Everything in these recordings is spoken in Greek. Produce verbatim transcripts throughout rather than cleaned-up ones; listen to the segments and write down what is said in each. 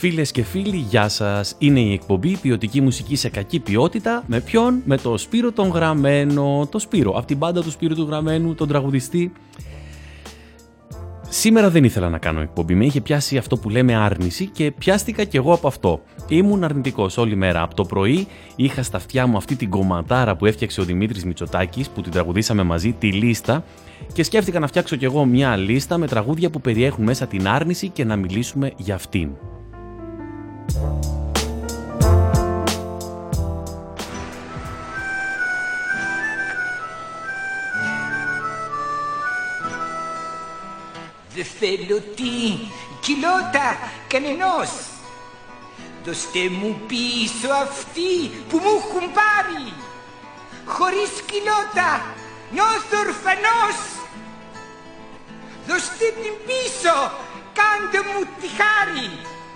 Φίλες και φίλοι, γεια σας. Είναι η εκπομπή Ποιοτική Μουσική σε Κακή Ποιότητα. Με ποιον? Με το Σπύρο τον Γραμμένο. Το Σπύρο, από την μπάντα του Σπύρου του Γραμμένου, τον τραγουδιστή. Σήμερα δεν ήθελα να κάνω εκπομπή. Με είχε πιάσει αυτό που λέμε άρνηση και πιάστηκα κι εγώ από αυτό. Ήμουν αρνητικός όλη μέρα. Από το πρωί είχα στα αυτιά μου αυτή την κομματάρα που έφτιαξε ο Δημήτρης Μητσοτάκης, που την τραγουδήσαμε μαζί, τη λίστα. Και σκέφτηκα να φτιάξω κι εγώ μια λίστα με τραγούδια που περιέχουν μέσα την άρνηση και να μιλήσουμε για αυτήν. Δεν θέλω την κοιλότα κανενός. Δώστε μου πίσω αυτή που μου έχουν πάρει. Χωρίς κοιλότα νιώθω ορφανός. Δώστε την πίσω, κάντε μου τη χάρη.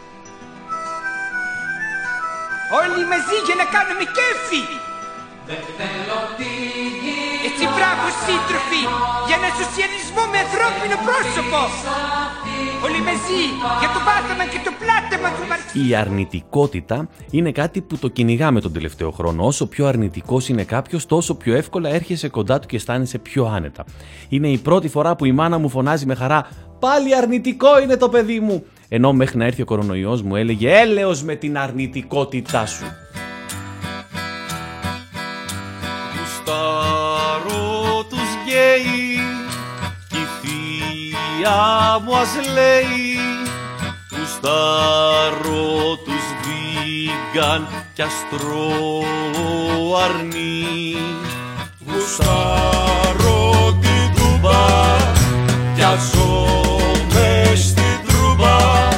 Όλοι μαζί για να κάνουμε κέφι. Δεν θέλω την κοιλότα. Έτσι μπράβο σύντροφοι, για ένα σοσιαλισμό με ανθρώπινο πρόσωπο. Όλοι μαζί για το πάθαμα και το πλάτεμα του μαρξισμού. Η αρνητικότητα είναι κάτι που το κυνηγάμε τον τελευταίο χρόνο. Όσο πιο αρνητικός είναι κάποιος, τόσο πιο εύκολα έρχεσαι κοντά του και αισθάνεσαι πιο άνετα. Είναι η πρώτη φορά που η μάνα μου φωνάζει με χαρά «Πάλι αρνητικό είναι το παιδί μου!» Ενώ μέχρι να έρθει ο κορονοϊός μου έλεγε «Έλεος με την αρνητικότητά σου!» Γουστάρω τους γκέι κι η θεία μου ας λέει. Γουστάρω τους βίγκαν κι ας τρώω αρνί. Γουστάρω την τούμπα κι ας ζω μες στην τρούμπα.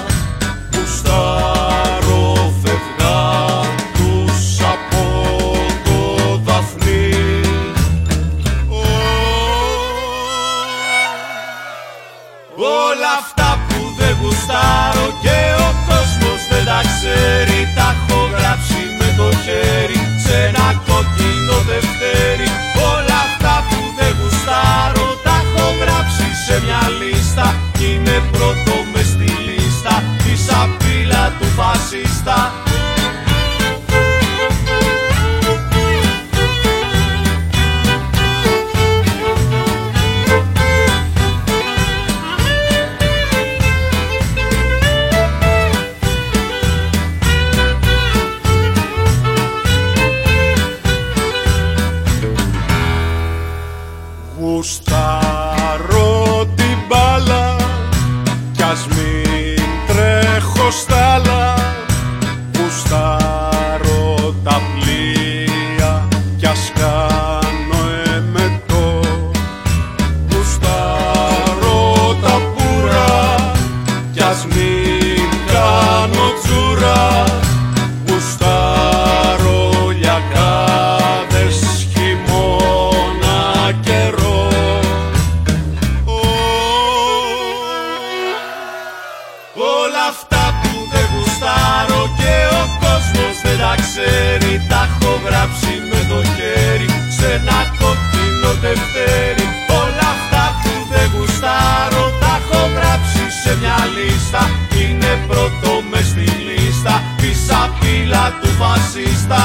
Γουστάρω φευγάτους από το Δαφνί. Όλα αυτά που δεν γουστάρω και ο κόσμος δεν τα ξέρει, τα έχω γράψει με το χέρι σε ένα κόκκινο δευτέρι. Όλα αυτά που δεν γουστάρω τα έχω γράψει σε μια λίστα κι είναι πρώτο μες στη λίστα τη σαπίλα του φασίστα. Γουστάρω την μπάλα κι ας μην τρέχω στάλα. Γουστάρω τα πλοία κι ας κάνω εμετό. Γουστάρω τα πουρά κι ας μην κάνω τσουρά. Γουστάρω λιακάδες χειμώνα καιρό. Όλα αυτά που δεν γουστάρω και ο κόσμος δεν τα ξέρει, τα έχω γράψει με το χέρι σε ένα κόκκινο δευτέρι. Όλα αυτά που δεν γουστάρω τα έχω γράψει σε μια λίστα, είναι πρώτο μες στη λίστα τη σαπίλα του φασίστα.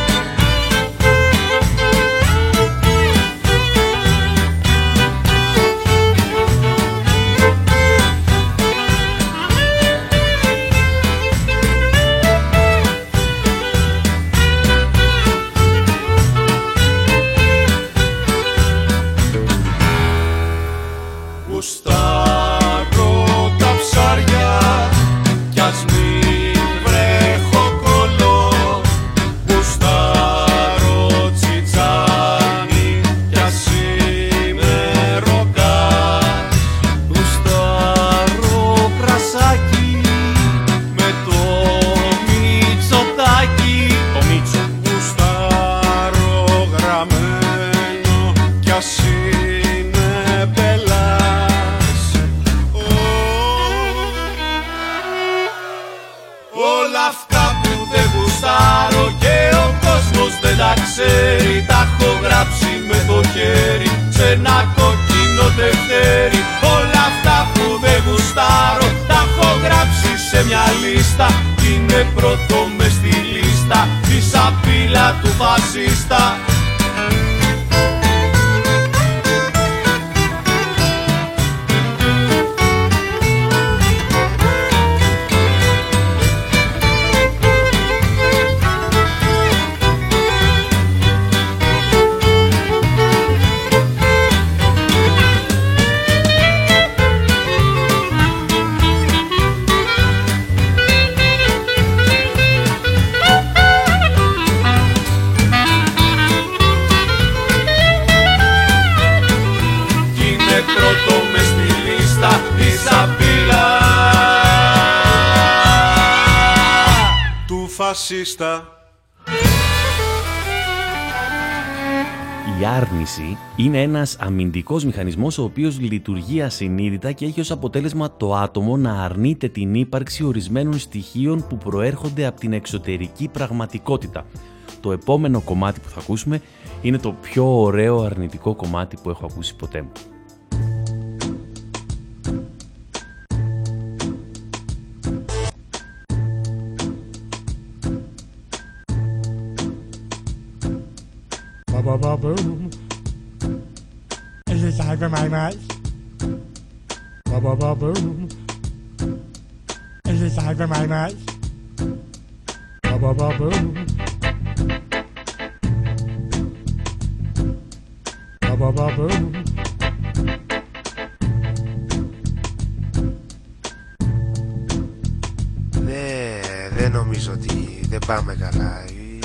Γουστάρω τα ψάρια κι ας μην βρέχω κολό. Γουστάρω τσιτσάνι κι ας είμαι ροκάς. Γουστάρω κρασάκι με το Μητσοτάκι. Το Μίτσο. Γουστάρω γραμμένο κι ας είναι πελάς. Όλα αυτά που δεν γουστάρω και ο κόσμος δεν τα ξέρει, τα έχω γράψει με το χέρι σε ένα κόκκινο δευτέρι. Όλα αυτά που δεν γουστάρω τα έχω γράψει σε μια λίστα είναι πρώτο μες στη λίστα τη σαπίλα του φασίστα. Φασίστα. Η άρνηση είναι ένας αμυντικός μηχανισμός ο οποίος λειτουργεί ασυνείδητα και έχει ως αποτέλεσμα το άτομο να αρνείται την ύπαρξη ορισμένων στοιχείων που προέρχονται από την εξωτερική πραγματικότητα. Το επόμενο κομμάτι που θα ακούσουμε είναι το πιο ωραίο αρνητικό κομμάτι που έχω ακούσει ποτέ μου. Ba-ba-ba-boom. Is it time for my match? Ba-ba-ba-boom. Is it time for my match? Ba-ba-ba-boom. Ba-ba-ba-boom. Δε, δεν νομίζω ότι δεν πάμε καλά.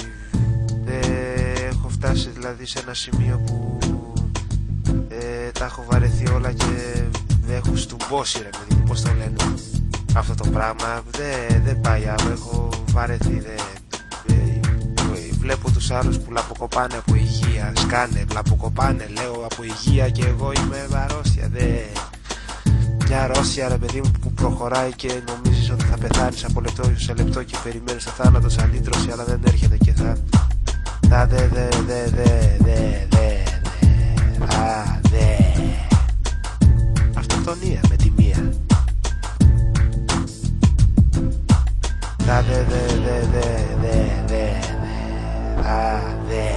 Φτάσει δηλαδή σε ένα σημείο που ε, τα έχω βαρεθεί όλα και δεν έχω στουμπώσει, ρε παιδί, πώς το λένε αυτό το πράγμα. Δεν δε πάει άλλο, έχω βαρεθεί. Δε, δε, βλέπω τους άλλους που λαποκοπάνε από υγεία, σκάνε, λαποκοπάνε λέω από υγεία και εγώ είμαι αρρώστια. Δε, μια αρρώστια, ρε παιδί μου, που προχωράει και νομίζεις ότι θα πεθάνεις από λεπτό σε λεπτό και περιμένεις το θάνατο σαν λύτρωση, αλλά δεν έρχεται και θα... Τα δε δε δε δε δε δε α δε αυτοκτονία με τη μία. Τα δε δε δε δε δε δε α δε.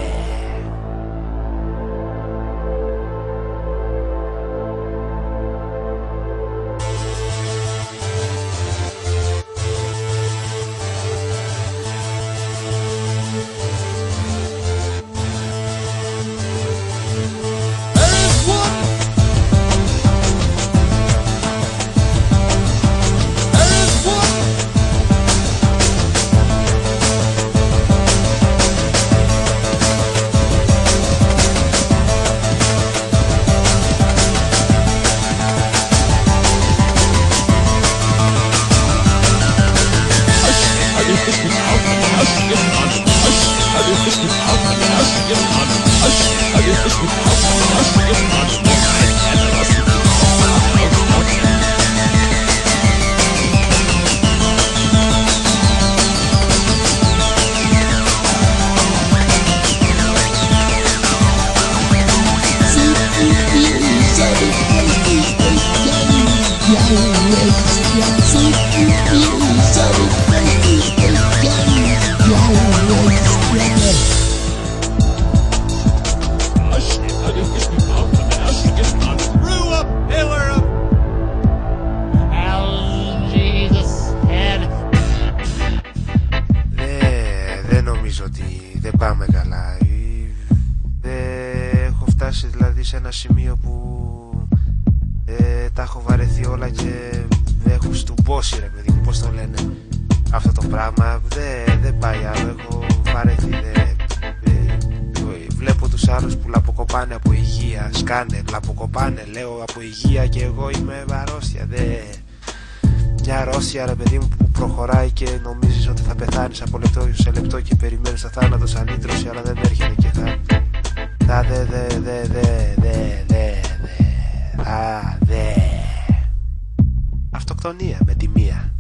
Λαποκοπάνε λέω από υγεία και εγώ είμαι αρρώστια. Δε μια αρρώστια, ρε παιδί μου, που προχωράει και νομίζεις ότι θα πεθάνεις από λεπτό σε λεπτό και περιμένεις το θάνατο σαν λύτρωση, αλλά δεν έρχεται και θα... Τα δε δε δε δε δε δε δε α δε αυτοκτονία με τη μία.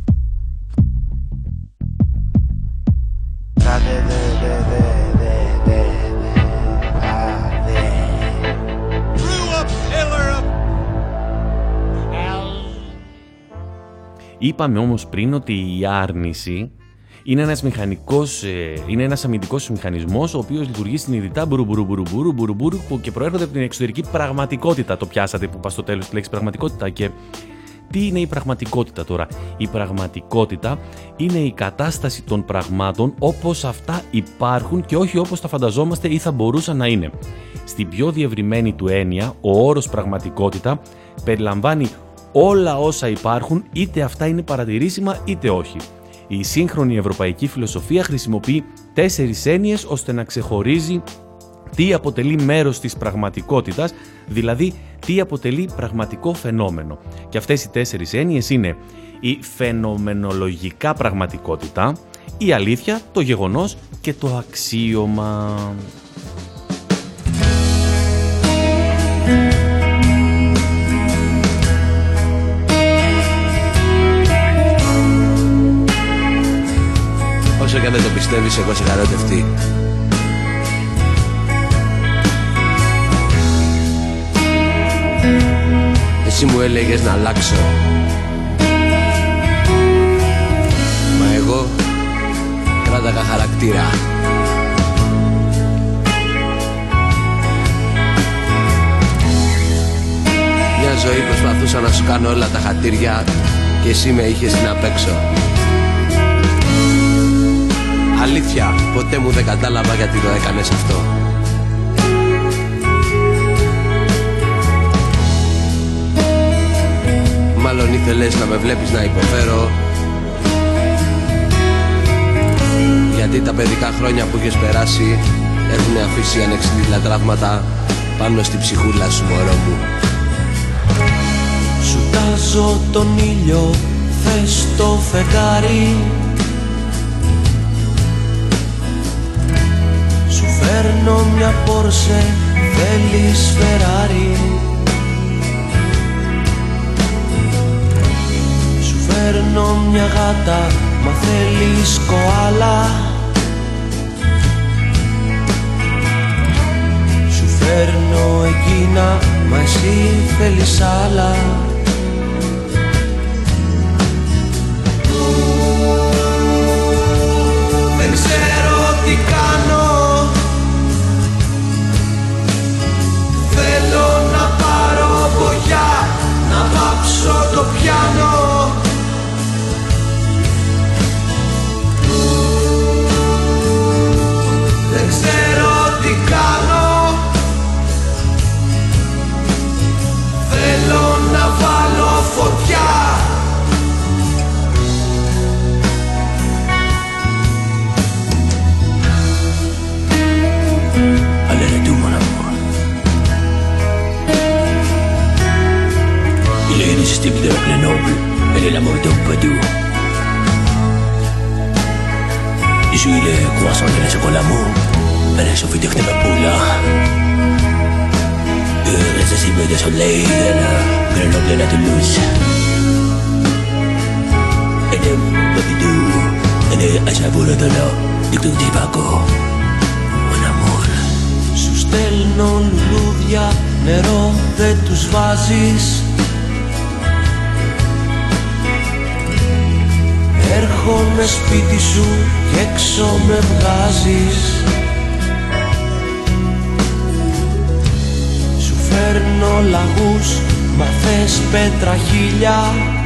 Τα δε δε δε δε δε δε α δε. Είπαμε όμως πριν ότι η άρνηση Είναι ένας μηχανικός, ε, είναι ένας αμυντικός μηχανισμός ο οποίος λειτουργεί συνειδητά μπουρουμπουρουμπουρουμπουρου μπουρουμπουρου που και προέρχονται από την εξωτερική πραγματικότητα. Το πιάσατε που πας στο τέλος της λέξης πραγματικότητα. Και τι είναι η πραγματικότητα τώρα? Η πραγματικότητα είναι η κατάσταση των πραγμάτων όπως αυτά υπάρχουν και όχι όπως τα φανταζόμαστε ή θα μπορούσαν να είναι. Στην πιο διευρυμένη του έννοια, ο όρος πραγματικότητα περιλαμβάνει όλα όσα υπάρχουν, είτε αυτά είναι παρατηρήσιμα είτε όχι. Η σύγχρονη ευρωπαϊκή φιλοσοφία χρησιμοποιεί τέσσερις έννοιες ώστε να ξεχωρίζει τι αποτελεί μέρος της πραγματικότητας, δηλαδή τι αποτελεί πραγματικό φαινόμενο. Και αυτές οι τέσσερις έννοιες είναι η φαινομενολογικά πραγματικότητα, η αλήθεια, το γεγονός και το αξίωμα. Όσο και αν δεν το πιστεύεις, εγώ σε χαρώ τευτεί. Εσύ μου έλεγες να αλλάξω, μα εγώ κράταγα χαρακτήρα. Μια ζωή προσπαθούσα να σου κάνω όλα τα χατήρια και εσύ με είχες να παίξω. Αλήθεια, ποτέ μου δεν κατάλαβα γιατί το έκανες αυτό. Μάλλον ήθελες να με βλέπεις να υποφέρω, γιατί τα παιδικά χρόνια που έχεις περάσει έχουν αφήσει ανεξίτηλα τραύματα πάνω στη ψυχούλα σου, μωρό μου. Σου τάζω τον ήλιο, θες το φεγγάρι, σου φέρνω μια Πόρσε, θέλεις Φεράρι, σου φέρνω μια γάτα, μα θέλεις κοάλα, σου φέρνω εκείνα, μα εσύ θέλεις άλλα. Δεν ξέρω τι κάνω, θέλω να πάρω βογιά, να πάψω το πιάνο. Δεν ξέρω τι κάνω, θέλω να βάλω φωτιά. Allez tout mon amour, il est irrésistible de la Grenoble, elle est l'amour d'un Padoue. Je suis le croissant de la chocolat, elle est chauffée de ma poula. Irrésistible de soleil de la Grenoble et la Toulouse. Elle est Babidou, elle est à Chavour de la Dictou du Paco. Mon amour. Σου στέλνω λουλούδια, νερό δεν τους βάζεις. Έρχομαι σπίτι σου και έξω με βγάζεις. Σου φέρνω λαγούς, μα θες πέτρα χίλια.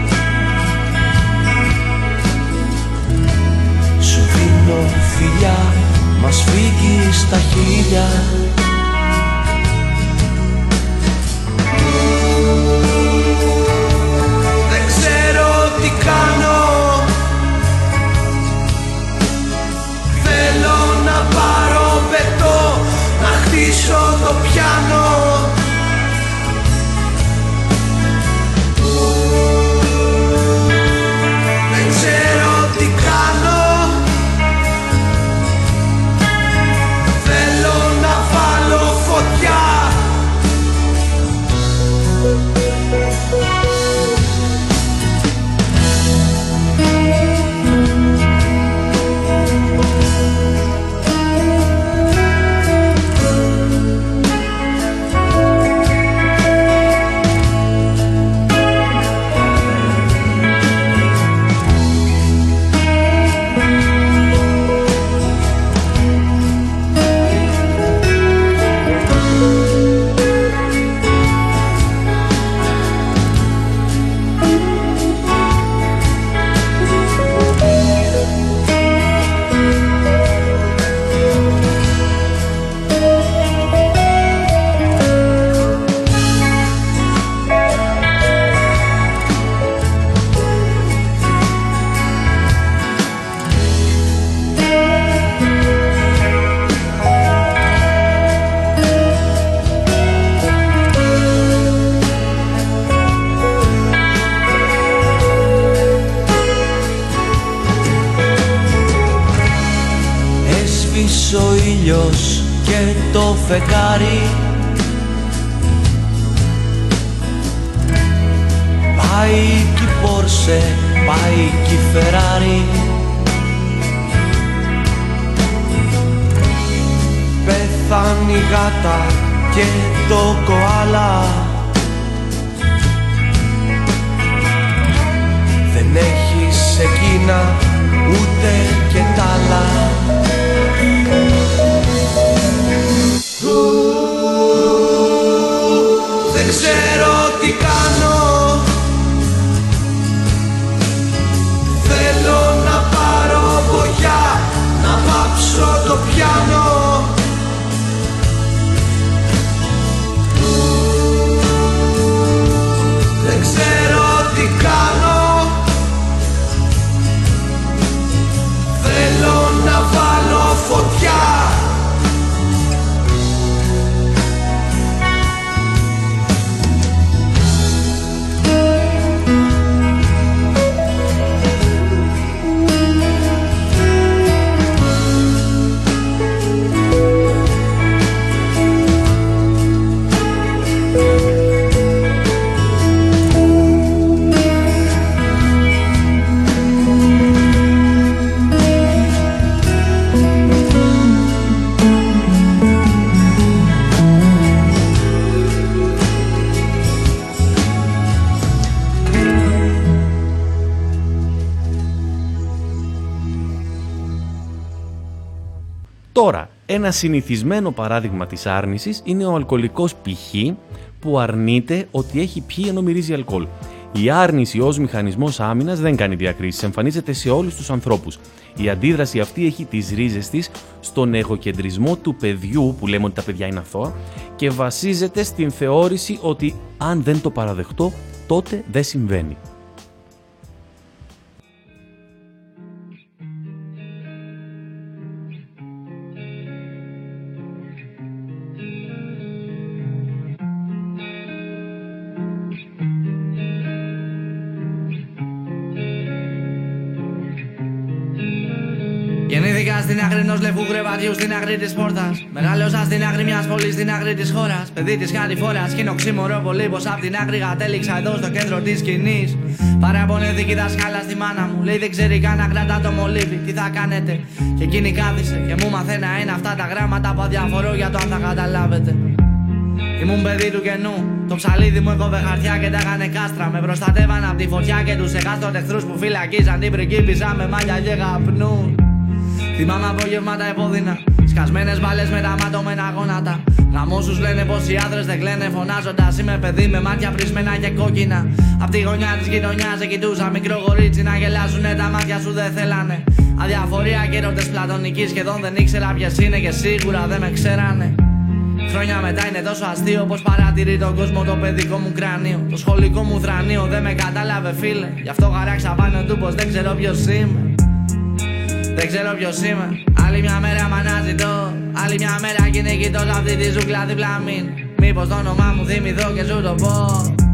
Σου δίνω φιλιά, μας φύγεις τα χίλια. Δεν ξέρω τι κάνω, θέλω να πάρω πετώ, να χτίσω το πιάνο. Δεν ξέρω τι κάνω, θέλω να βάλω φεγγάρι. Πάει κι η Πόρσε, πάει κι η Φεράρι. Πέθανε η γάτα και το κοάλα. Δεν έχεις εκείνα ούτε και τ' άλλα. Δεν ξέρω τι κάνω. Θέλω να πάρω βογιά, να πάψω το πιάνο. Δεν ξέρω τι κάνω. Θέλω να βάλω φωτιά. Τώρα, ένα συνηθισμένο παράδειγμα της άρνησης είναι ο αλκοολικός π.χ. που αρνείται ότι έχει πιει ενώ μυρίζει αλκοόλ. Η άρνηση ως μηχανισμός άμυνας δεν κάνει διακρίσεις, εμφανίζεται σε όλους τους ανθρώπους. Η αντίδραση αυτή έχει τις ρίζες της στον εγωκεντρισμό του παιδιού, που λέμε ότι τα παιδιά είναι αθώα, και βασίζεται στην θεώρηση ότι αν δεν το παραδεχτώ, τότε δεν συμβαίνει. Γεννήθηκα στην άκρη ενός λευκού κρεβατιού στην άκρη της πόρτας. Μεγάλωσα στην άκρη μιας πόλης στην άκρη της χώρας. Παιδί της κατηφόρας κι είναι οξύμορο πολύ πως απ' την άκρη κατέληξα εδώ στο κέντρο της σκηνής. Παραπονέθηκε η δασκάλα στη μάνα μου. Λέει δεν ξέρει καν να κρατά το μολύβι. Τι θα κάνετε? Και εκείνη κάθισε και μου μαθαίνα είναι αυτά τα γράμματα που αδιαφορώ για το αν θα καταλάβετε. Ήμουν παιδί του κενού. Το ψαλίδι μου έκοβε χαρτιά και τα έκανε κάστρα. Με προστατεύαν απ' τη φωτιά και τους εκάστοτε εχθρούς που φυλακίζαν την πριγκίπισσα με μάλια και καπνού. Θυμάμαι απογεύματα επώδυνα, σκασμένες μπάλες με τα ματωμένα γόνατα. Γαμόσους λένε πως οι άντρες δεν κλαίνε φωνάζοντας. Είμαι παιδί με μάτια πρισμένα και κόκκινα. Απ' τη γωνιά της γειτονιάς σε κοιτούσα μικρό γορίτσι να γελάσουνε τα μάτια σου δεν θέλανε. Αδιαφορία και έρωτες πλατωνικοί σχεδόν δεν ήξερα ποιες είναι και σίγουρα δεν με ξέρανε. Χρόνια μετά είναι τόσο αστείο πως παρατηρεί τον κόσμο το παιδικό μου κρανίο. Το σχολικό μου θρανίο δεν με κατάλαβε φίλε. Γι' αυτό χαράξα πάνω του πως δεν ξέρω ποιος είμαι. Δεν ξέρω ποιος είμαι. Άλλη μια μέρα μ' αναζητώ. Άλλη μια μέρα κι είναι κοιτός αυτή τη ζούγκλα δίπλα μην. Μήπως το όνομά μου θυμηθώ και σου το πω.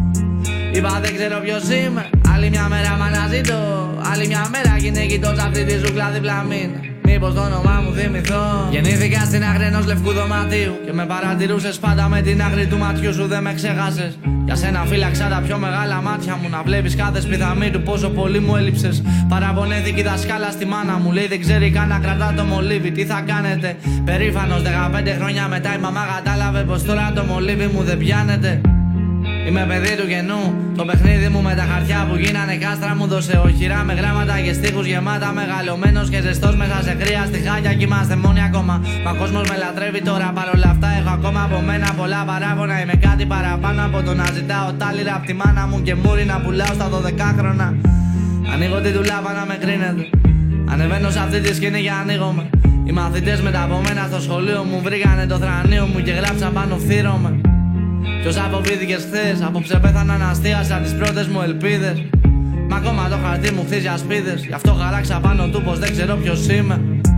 Είπα δεν ξέρω ποιος είμαι. Άλλη μια μέρα μ' αναζητώ. Άλλη μια μέρα κι είναι κοιτός αυτή τη ζούγκλα δίπλα μην. Μήπως το όνομά μου θυμηθώ. Γεννήθηκα στην άκρη ενός λευκού δωματίου και με παρατηρούσες πάντα με την άκρη του ματιού σου. Δεν με ξέχασες. Για σένα φύλαξα τα πιο μεγάλα μάτια μου. Να βλέπεις κάθε σπιθαμή του πόσο πολύ μου έλειψες. Παραπονέθηκε η δασκάλα στη μάνα μου. Λέει δεν ξέρει καν να κρατά το μολύβι. Τι θα κάνετε? Περήφανος δεκαπέντε χρόνια μετά η μαμά κατάλαβε πως τώρα το μολύβι μου δεν πιάνεται. Είμαι παιδί του κενού. Το παιχνίδι μου με τα χαρτιά που γίνανε κάστρα μου δώσε οχυρά με γράμματα και στίχους γεμάτα. Μεγαλωμένος και ζεστός μέσα σε κρύα στιχάκια κι είμαστε μόνοι ακόμα. Μα ο κόσμος με λατρεύει τώρα. Παρόλα αυτά έχω ακόμα από μένα πολλά παράπονα. Είμαι κάτι παραπάνω από το να ζητάω τάλιρα απ' τη μάνα μου και μούρι να πουλάω στα δωδεκάχρονα. Ανοίγω τη δουλάπα να με κρίνετε. Ανεβαίνω σε αυτή τη σκηνή για ανοίγομαι. Οι μαθητές μετά από μένα στο σχολείο μου βρήκανε το θρανίο μου και γράψαν πάνω φθήρωμε. Ποιος αποφύθηκες χθες, απόψε πέθαναν αστείασα τις πρώτες μου ελπίδες. Μα ακόμα το χαρτί μου χτίζει ασπίδες. Γι' αυτό χαράξα πάνω του πως δεν ξέρω ποιος είμαι.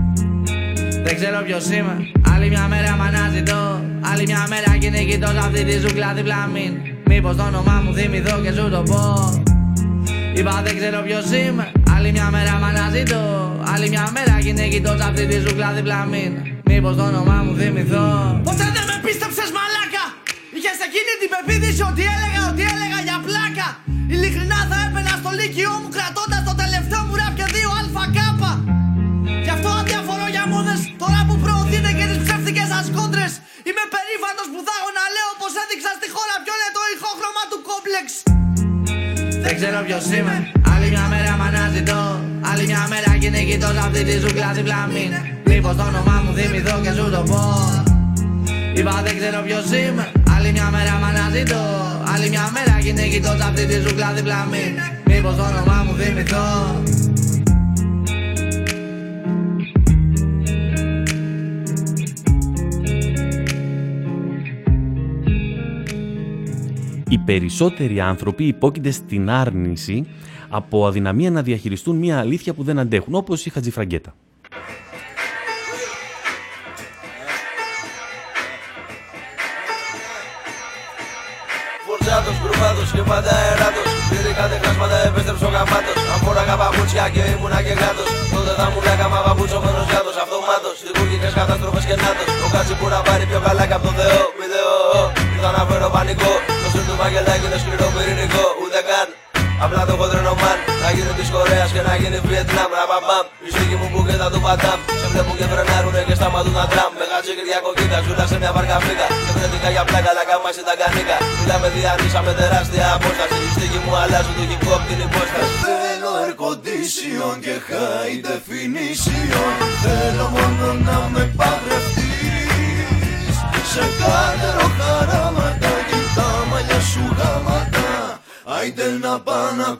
Δεν ξέρω ποιος είμαι. Άλλη μια μέρα μ' αναζητώ. Άλλη μια μέρα κι είναι κοιτός αυτή τη ζούγκλα δίπλα μην. Μήπως το όνομά μου θυμηθώ και σου το πω. Είπα δεν ξέρω ποιος είμαι. Άλλη μια μέρα μ' αναζητώ. Άλλη μια μέρα κι είναι κοιτός αυτή τη ζούγκλα δίπλα μην. Μήπως το όνομά μου θυμηθώ. Ποτέ δεν με πίστεψες μαλάκα. Είχες εκείνη την πεποίθηση ότι έλεγα, ότι έλεγα για πλάκα. Ειλικρινά θα έπαινα στο λύκειό μου κρατώντας το τελευταίο μου ραπ και δύο αλφα κάπα. Γι' αυτό αδιαφορώ για μόδες, τώρα που προωθείτε και τις ψεύτικες σας κόντρες. Είμαι περήφανος που θα έχω να λέω πως έδειξα στη χώρα ποιο είναι το ηχόχρωμα του κόμπλεξ. Δεν ξέρω ποιος είμαι, άλλη μια μέρα μ' αναζητώ. Άλλη μια μέρα κυνηγητός αυτή τη ζούγκλα δίπλα μου είναι. Μήπως το όνομά μου θυμηθώ και σου το πω. Είπα δεν ξέρω ποιος είμαι, άλλη μια μέρα μ' αναζητώ. Άλλη μια μέρα κυνηγητός αυτή τη ζούγκλα δίπλα μου είναι. Μήπως το όνομά μου θυμηθώ. Οι περισσότεροι άνθρωποι υπόκεινται στην άρνηση από αδυναμία να διαχειριστούν μια αλήθεια που δεν αντέχουν, όπως η Χατζηφραγκέτα. Φορτζάτος, γκρουβάτος και πάντα αεράτος. Πήρηκατε χάσματα, επέστρεψε ο γαμάτος. Αν φοράγα παπούτσια και ήμουνα και γάτος, τότε θα μου λέγαμε παπούτσομενος γάτος. Αυτομάτως, δημιουργικές καταστροφές και νάτος. Ο κάτσι που να πάρει πιο καλά κι απ' το Θεό. Μη Θεό, ήρθα να φέρω πανικό. Το σύρ του Βαγγελάκη είναι σκληρό πυρηνικό. Ούτε καν, απλά το κοντρένο μαν. Να γίνει της Κορέας και να γίνει Βιετνάμ. Ραμπαμπαμ, η στίχη μου που κοίτα του πατάμ. Σε βλέπουν και φρενάρουνε και σταματούν τα τραμ. Με γάτσε Κυριακό κοίτα, ζούλα σε μια βάρκα φύγα. Και βρετικά για πλάκα, αλλά κάμασι τα κανίκα. Μιλάμε διανύσα με τεράστια απόσταση. Η στίχη μου αλλάζουν του hip hop την υπόσταση. Θέλω air condition και high definition. Θέλω μόνο να με παντρευτείς. Σε κάτερο χαράματα κι τα μαλλιά σου γάματα. Άιντε να πά' να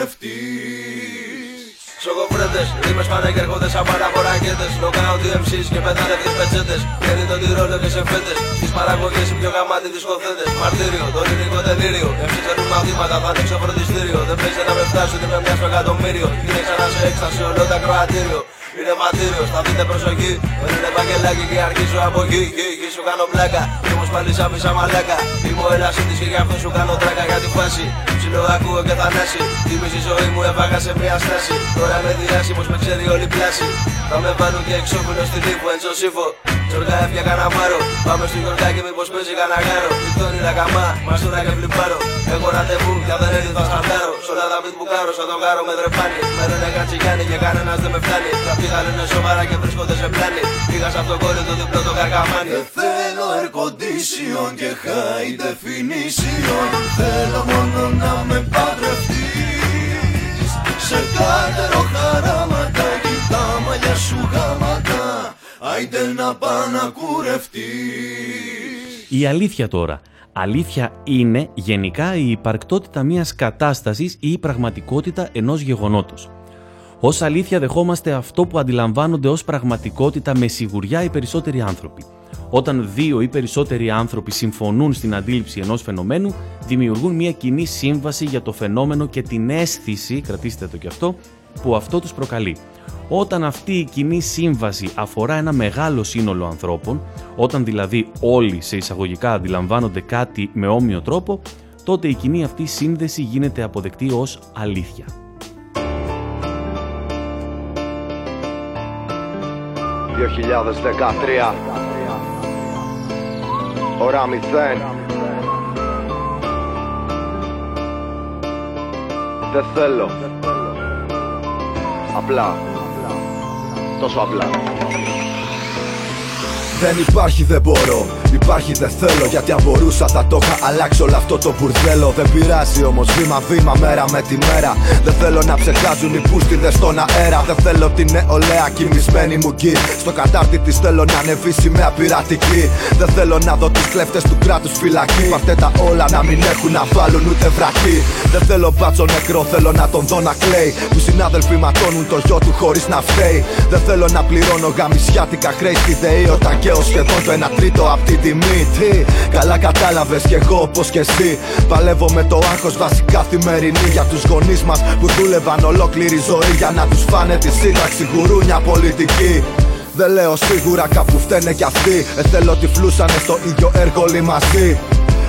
κουρευτείς. Σοκοφρέντες, ρήμες πάνε και έρχονται σαν παραπορακέτες. Λοκάω τι εμ σις και πετάνε τις πετσέτες. Παίρνει τον τυρόλο και σε φέτες. Τις παραγωγές οι πιο γαμάτοι δισκοθέτες. Μαρτύριο, το λυρικό τελείριο. εμ σις έρνουν μαθήματα, θα ανοίξω φροντιστήριο. Δεν παίζει να με φτάσει ούτε με μια στο εκατομμύριο. Είναι ξανά σε έκσταση όλο το ακροατήριο. Είναι μαρτύριος, θα δείτε προσοχή. Δεν είναι Βαγγελάκη και αρχίζω από εκεί. Γη σου κάνω πλάκα, κι όμως πάλι σαν μισά μαλάκα. Είμαι ο Ελασίτης και γι' αυτό σου κάνω τράκα για τη φάση. Ψιλό ακούω και θανάση. Τη μισή ζωή μου έβαγα σε μια στάση. Τώρα με διάσημος με ξέρει όλη πλάση. Θα με βάλουν και εξώφυλλο στη λίπο, έτσι ο σύφο. Τζοργά έφτια κανένα μάρο. Πάμε στο Γιορτάκι μήπως παίζει κανένα γάρο. Βικτόρι λακαμά, μαστούρα και φλιπάρω. Έχω ραντεβού κι αν δεν έρθει θα σαντάρω. Σ' όλα τα μπιτ που κάρω, σαν το γάρο με δρεπάνι. Με ρένε κατσιγιάννη και κανένας δεν με φτάνει. Κάποιοι θα λένε σοβαρά και βρίσκονται σε πλάνη. Πήγα σ' αυτό κόλλη το διπλό το καρκαμάνι. Δεν θέλω air condition και high definition. Θέλω μόνο να με παντρευτείς. Σε κάτερο χαράματα κι τα μαλλιά σου γάματα. Άιντε να πά' να κουρευτείς. Η αλήθεια τώρα. Αλήθεια είναι γενικά η υπαρκτότητα μιας κατάστασης ή η πραγματικότητα ενός γεγονότος. Ως αλήθεια δεχόμαστε αυτό που αντιλαμβάνονται ως πραγματικότητα με σιγουριά οι περισσότεροι άνθρωποι. Όταν δύο ή περισσότεροι άνθρωποι συμφωνούν στην αντίληψη ενός φαινομένου, δημιουργούν μια κοινή σύμβαση για το φαινόμενο και την αίσθηση, κρατήστε το κι αυτό, που αυτό τους προκαλεί. Όταν αυτή η κοινή σύμβαση αφορά ένα μεγάλο σύνολο ανθρώπων, όταν δηλαδή όλοι σε εισαγωγικά αντιλαμβάνονται κάτι με όμοιο τρόπο, τότε η κοινή αυτή σύνδεση γίνεται αποδεκτή ως αλήθεια. δύο χιλιάδες δεκατρία Ώρα μηδέν. Δεν θέλω. Απλά. Τόσο απλά. Δεν υπάρχει δεν μπορώ, υπάρχει δεν θέλω. Γιατί αν μπορούσα θα το είχα αλλάξει όλο αυτό το μπουρδέλο. Δεν πειράζει όμως βήμα βήμα μέρα με τη μέρα. Δεν θέλω να ψεχάζουν οι πούστιδες στον αέρα. Δεν θέλω την νεολαία κοιμισμένη μου γκί. Στο κατάρτι της θέλω να ανεβεί σημαία πειρατική. Δεν θέλω να δω τους κλέφτες του κράτους φυλακή. Πάρτε τα όλα να μην έχουν να βάλουν ούτε βρακή. Δεν θέλω μπάτσο νεκρό, θέλω να τον δω να κλαίει. Που συνάδελφοι ματώνουν το γιο του χωρίς να φταίει. Δεν θέλω να πληρώνω γαμισιάτικα χρέη στη ΔΕΗ όταν και σχεδόν το ένα τρίτο απ' την τιμή. Τι, καλά κατάλαβες κι εγώ όπως κι εσύ. Παλεύω με το άγχος βασικά καθημερινή. Για τους γονείς μας που δούλευαν ολόκληρη ζωή για να τους φάνε τη σύνταξη γουρούνια πολιτική. Δεν λέω σίγουρα κάπου φταίνε κι αυτοί. Ε, θέλω τυφλούσανε στο ίδιο έργο όλοι μαζί.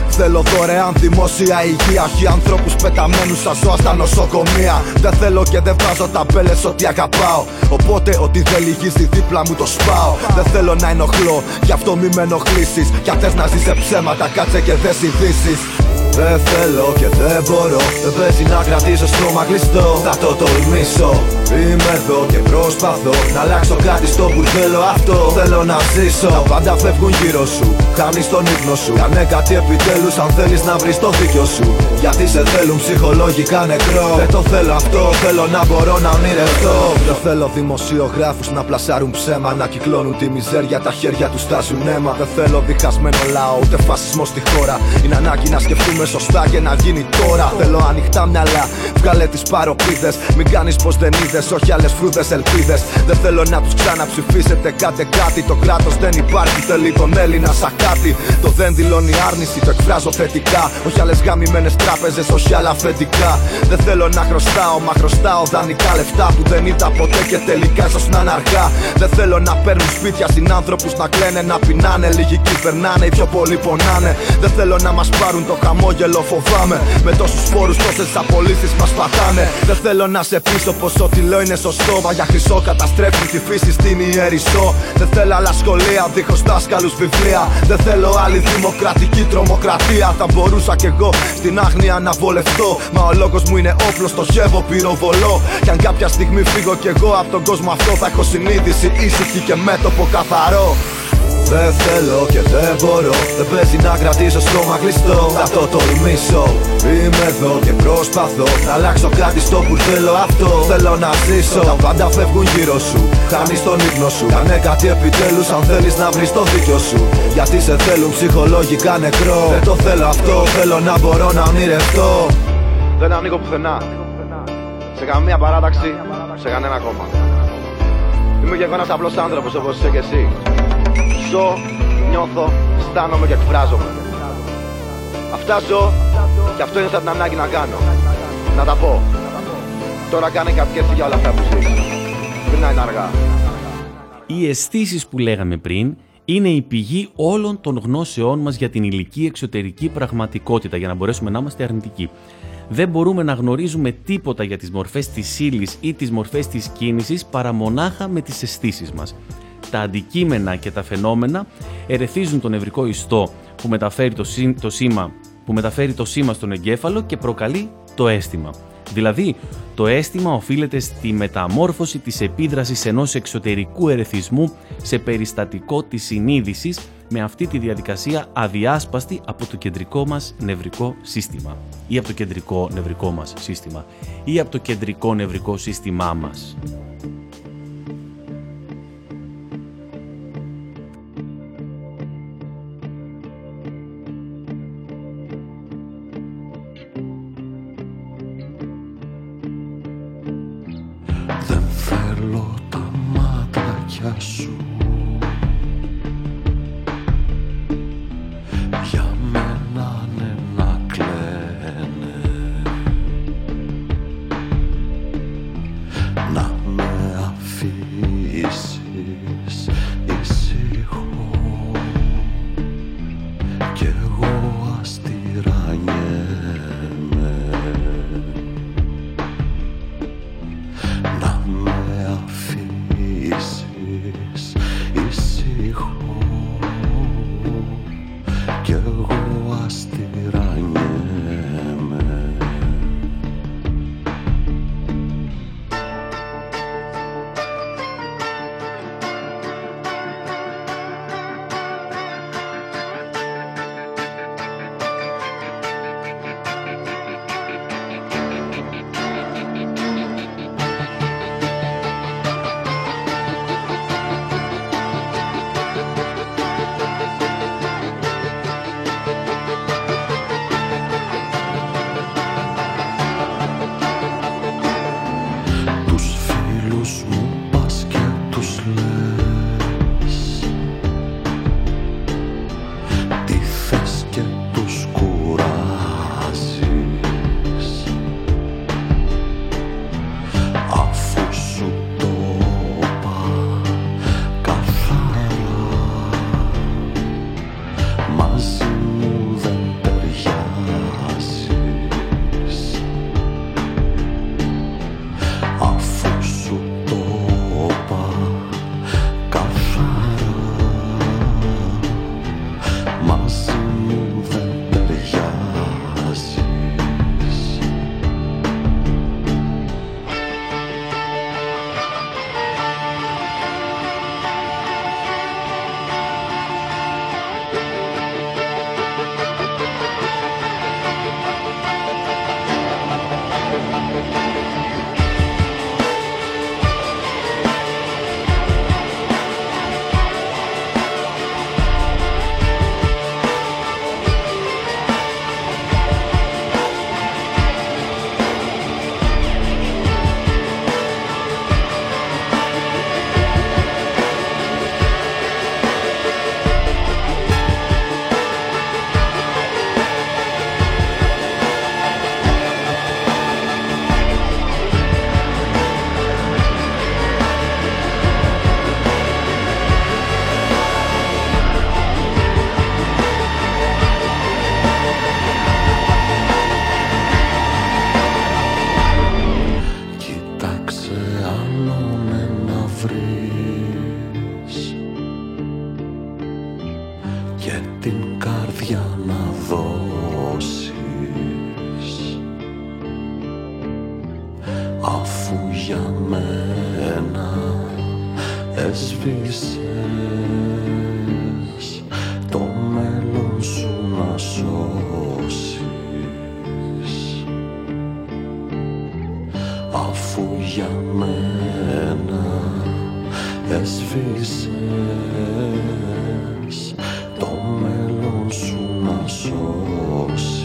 Θέλω δωρεάν δημόσια υγεία, όχι ανθρώπους πεταμένους σαν ζώα στα νοσοκομεία. Δεν θέλω και δεν βάζω ταμπέλες ότι αγαπάω, οπότε ό,τι δεν λυγίζει δίπλα μου το σπάω. Δεν θέλω να ενοχλώ, γι' αυτό μη με ενοχλήσεις. Κι αν θες να ζεις σε ψέματα, κάτσε και δες ειδήσεις. Δεν θέλω και δεν μπορώ, δεν παίζει να κρατήσω στόμα κλειστό. Θα το τολμήσω, είμαι εδώ και προσπαθώ να αλλάξω κάτι στο μπουρδέλο αυτό. Θέλω να ζήσω, τα πάντα φεύγουν γύρω σου, χάνεις τον ύπνο σου. Κάνε κάτι επιτέλους αν θέλεις να βρεις το δίκιο σου, γιατί σε θέλουν ψυχολογικά νεκρό. Δεν το θέλω αυτό, θέλω να μπορώ να ονειρευτώ. Δεν θέλω δημοσιογράφους να πλασάρουν ψέμα, να κυκλώνουν τη μιζέρια, τα χέρια τους στάζουν αίμα. Δεν θέλω διχασμένο λαό, ούτε φασισμό στη χώρα. Είναι ανάγκη να σκεφτούμε σωστά και να γίνει τώρα. Θέλω ανοιχτά μυαλά, βγάλε τις παροπίδες. Μην κάνεις πως δεν είδες, όχι άλλες φρούδες ελπίδες. Δεν θέλω να τους ξαναψηφίσετε, κάτε κάτι. Το κράτος δεν υπάρχει, θέλει τον Έλληνα σαν κάτι. Το δεν δηλώνει άρνηση, το εκφράζω θετικά. Όχι άλλες γαμημένες τράπεζες, όχι άλλα αφεντικά. Δεν θέλω να χρωστάω, μα χρωστάω δανεικά λεφτά που δεν είδα ποτέ και τελικά ίσως να είναι αργά. Δεν θέλω να παίρνουν σπίτια συνάνθρωπους να κλαίνε, να πεινάνε. Λίγοι κυβερνάνε, οι πιο πολλοί πονάνε. Δεν θέλω να μας πάρουν το χαμόγελο, φοβάμαι. Με τόσους φόρους, τόσες απολύσεις μας πατάνε. Δεν θέλω να σε πείσω πως ό,τι λέω είναι σωστό, μα για χρυσό καταστρέφουν τη φύση στην ιερισό. Δεν θέλω άλλα σχολεία, δίχως δάσκαλους βιβλία. Δεν θέλω άλλη δημοκρατική τρομοκρατία. Θα μπορούσα κι εγώ στην άγνοια να βολευτώ, μα ο λόγος μου είναι όπλο, στοχεύω, πυροβολώ. Κι αν κάποια στιγμή φύγω κι εγώ από τον κόσμο αυτό, θα έχω συνείδηση ήσυχη και μέτωπο καθαρό. Δεν θέλω και δεν μπορώ, δεν παίζει να κρατήσω στόμα κλειστό. Θα το τολμήσω, είμαι εδώ και προσπαθώ να αλλάξω κάτι στο μπουρδέλο αυτό. Θέλω να ζήσω, τα πάντα φεύγουν γύρω σου, χάνεις τον ύπνο σου. Κάνε κάτι επιτέλους αν θέλεις να βρεις το δίκιο σου, γιατί σε θέλουν ψυχολογικά νεκρό. Δεν το θέλω αυτό, θέλω να μπορώ να ονειρευτώ. Δεν ανοίγω πουθενά, σε καμία παράταξη, σε κανένα κόμμα. Είμαι και εγώ ένας απλός άνθρωπος όπως είσαι και εσύ. Ζω, νιώθω, αισθάνομαι και εκφράζομαι. Αυτά ζω και αυτό είναι σαν την ανάγκη να κάνω. Να τα πω. Τώρα κάνε κάτι και για όλα αυτά που ζεις, πριν να είναι αργά. Οι αισθήσεις που λέγαμε πριν είναι η πηγή όλων των γνώσεών μας για την υλική εξωτερική πραγματικότητα, για να μπορέσουμε να είμαστε αρνητικοί. Δεν μπορούμε να γνωρίζουμε τίποτα για τις μορφές της ύλης ή τις μορφές της κίνησης παρά μονάχα με τις αισθήσεις μας. Τα αντικείμενα και τα φαινόμενα ερεθίζουν τον νευρικό ιστό που μεταφέρει το, σύ, το σήμα, που μεταφέρει το σήμα στον εγκέφαλο και προκαλεί το αίσθημα. Δηλαδή, το αίσθημα οφείλεται στη μεταμόρφωση της επίδρασης ενός εξωτερικού ερεθισμού σε περιστατικό της συνείδησης, με αυτή τη διαδικασία αδιάσπαστη από το κεντρικό μας νευρικό σύστημα ή από το κεντρικό νευρικό μας σύστημα ή από το κεντρικό νευρικό σύστημά μας. Δεν θέλω τα μάτια σου για μένα ναι να κλαίνε, να με αφήσεις ήσυχο κι εγώ αστυρανιέμαι, να με αφήσεις για μένα έσβησες το μέλλον σου να σώσεις, αφού για μένα έσβησες το μέλλον σου να σώσεις.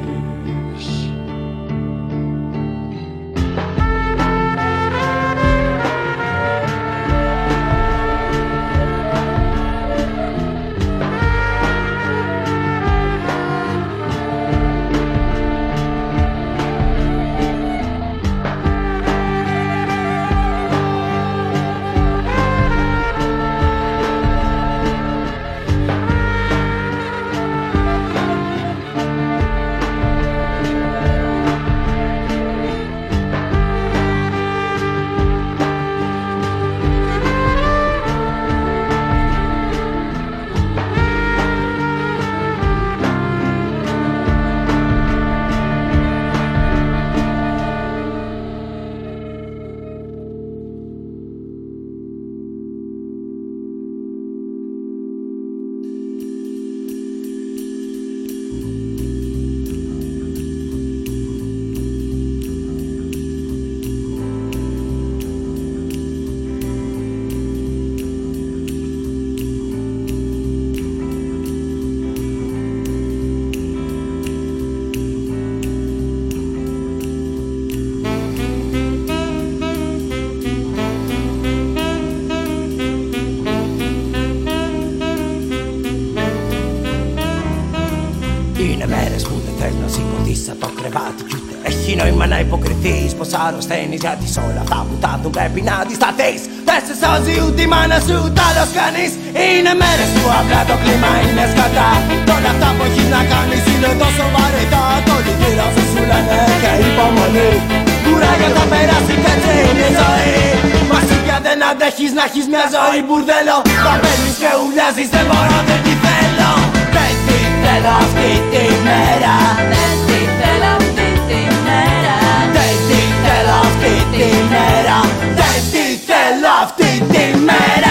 Πως αρρωσταίνεις γιατί σ' όλα αυτά που τα δουν πρέπει να αντισταθείς. Δεν σε σώζει ούτε η μάνα σου ούτε άλλος κανείς. Είναι μέρες που απλά το κλίμα είναι σκατά. Όλα αυτά που έχεις να κάνεις είναι τόσο βαρετά. Το γύρω σου σου λένε και υπομονή. Κουράγιο θα περάσει και έτσι είναι η ζωή. Μα εσύ πια δεν αντέχεις να έχεις μια ζωή μπουρδέλο. Θα παίρνεις και ουλιάζεις, δεν μπορώ, δεν τη θέλω. Δεν τη θέλω αυτή τη μέρα. Δεν τη θέλω αυτή τη μέρα. Δεν τη θέλω αυτή τη μέρα. Δεν τη θέλω αυτή τη μέρα.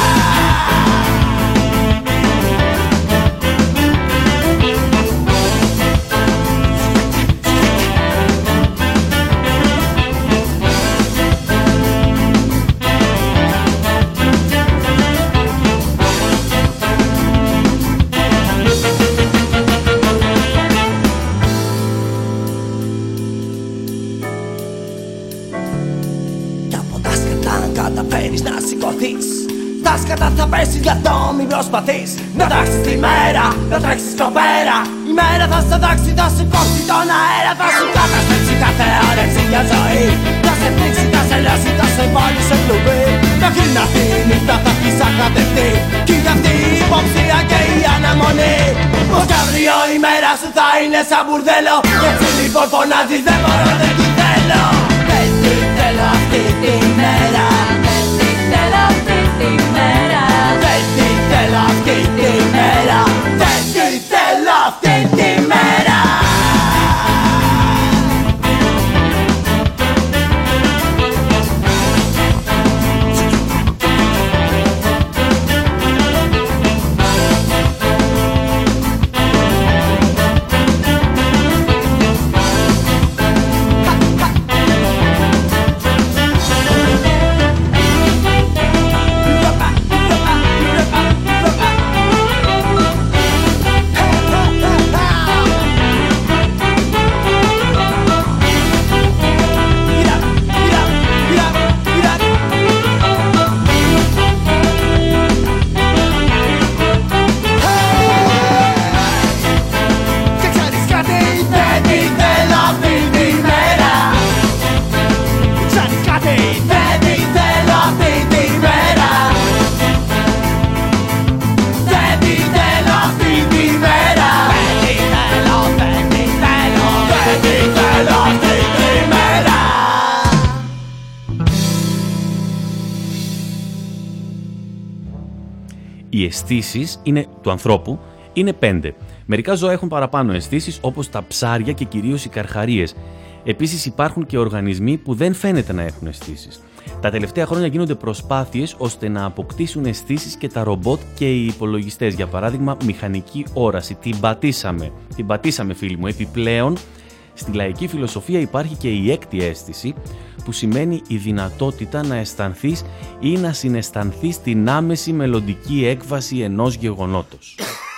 Τα σκατά θα πέσεις, γι' αυτό μην προσπαθείς να τράξεις τη μέρα, να τρέξεις στο πέρα. Η μέρα θα σε δάξει, θα σου κόψει τον αέρα. Θα σου καταστρέψει κάθε όρεξη για ζωή. Θα σε πνίξει, θα σε λιώσει, θα σε βάλει σε κλουβί. Μέχρι να έρθει η νύχτα θα έχεις ακατευτεί. Κι είναι αυτή η υποψία και η αναμονή. Πως κι αύριο η μέρα σου θα είναι σαν μπουρδέλο. Κι έτσι λοιπόν φωνάζεις, δεν μπορώ, δεν τη θέλω. Δεν τη θέλω αυτή τη μέρα. Δεν τη θέλω αυτή τη μέρα. Δεν τη θέλω αυτή τη μέρα. Δεν τη θέλω αυτή τη μέρα. Οι αισθήσεις είναι, του ανθρώπου είναι πέντε. Μερικά ζώα έχουν παραπάνω αισθήσεις, όπως τα ψάρια και κυρίως οι καρχαρίες. Επίσης υπάρχουν και οργανισμοί που δεν φαίνεται να έχουν αισθήσεις. Τα τελευταία χρόνια γίνονται προσπάθειες ώστε να αποκτήσουν αισθήσεις και τα ρομπότ και οι υπολογιστές. Για παράδειγμα, μηχανική όραση. Την πατήσαμε. Την πατήσαμε, φίλοι μου. Επιπλέον, στη λαϊκή φιλοσοφία υπάρχει και η έκτη αίσθηση, που σημαίνει η δυνατότητα να αισθανθείς ή να συναισθανθείς την άμεση μελλοντική έκβαση ενός γεγονότος.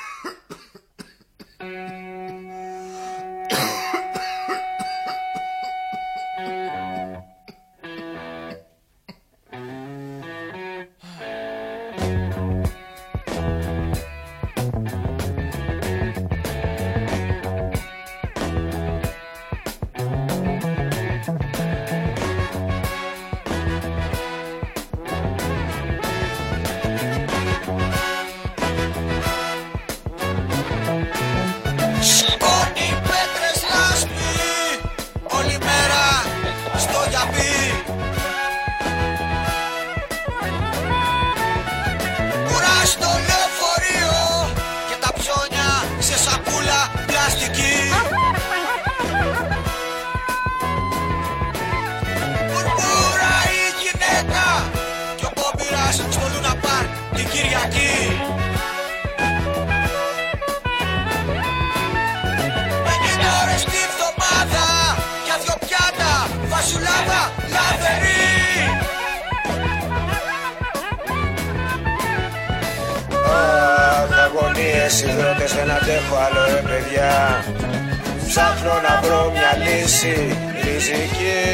Συνδρότες δεν αντέχω άλλο ρε παιδιά. Ψάχνω να βρω μια λύση ριζική.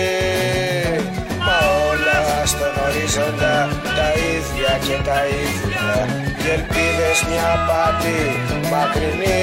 Μα όλα στον ορίζοντα τα ίδια και τα ίδια. Και ελπίδες μια πάτη μακρινή.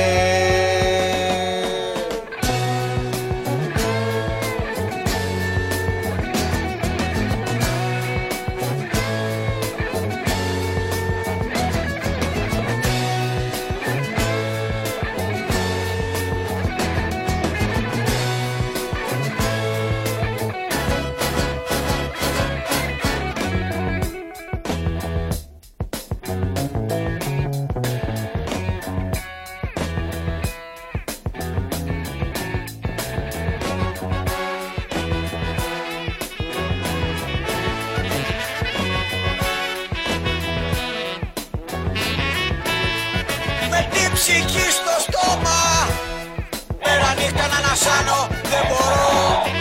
Ψυχή στο στόμα, μέρα νύχτα να ανασάνω δεν μπορώ.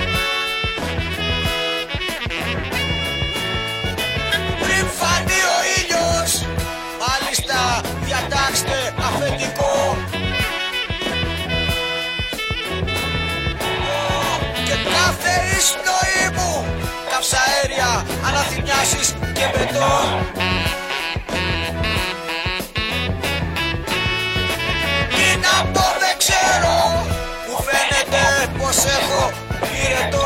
Πριν φανεί ο ήλιος, μάλιστα διατάξτε αφεντικό. Και κάθε εισπνοή μου, καυσαέρια, αναθυμιάσεις και μπετόν. Από δεν ξέρω, μου φαίνεται πως έχω πυρετό.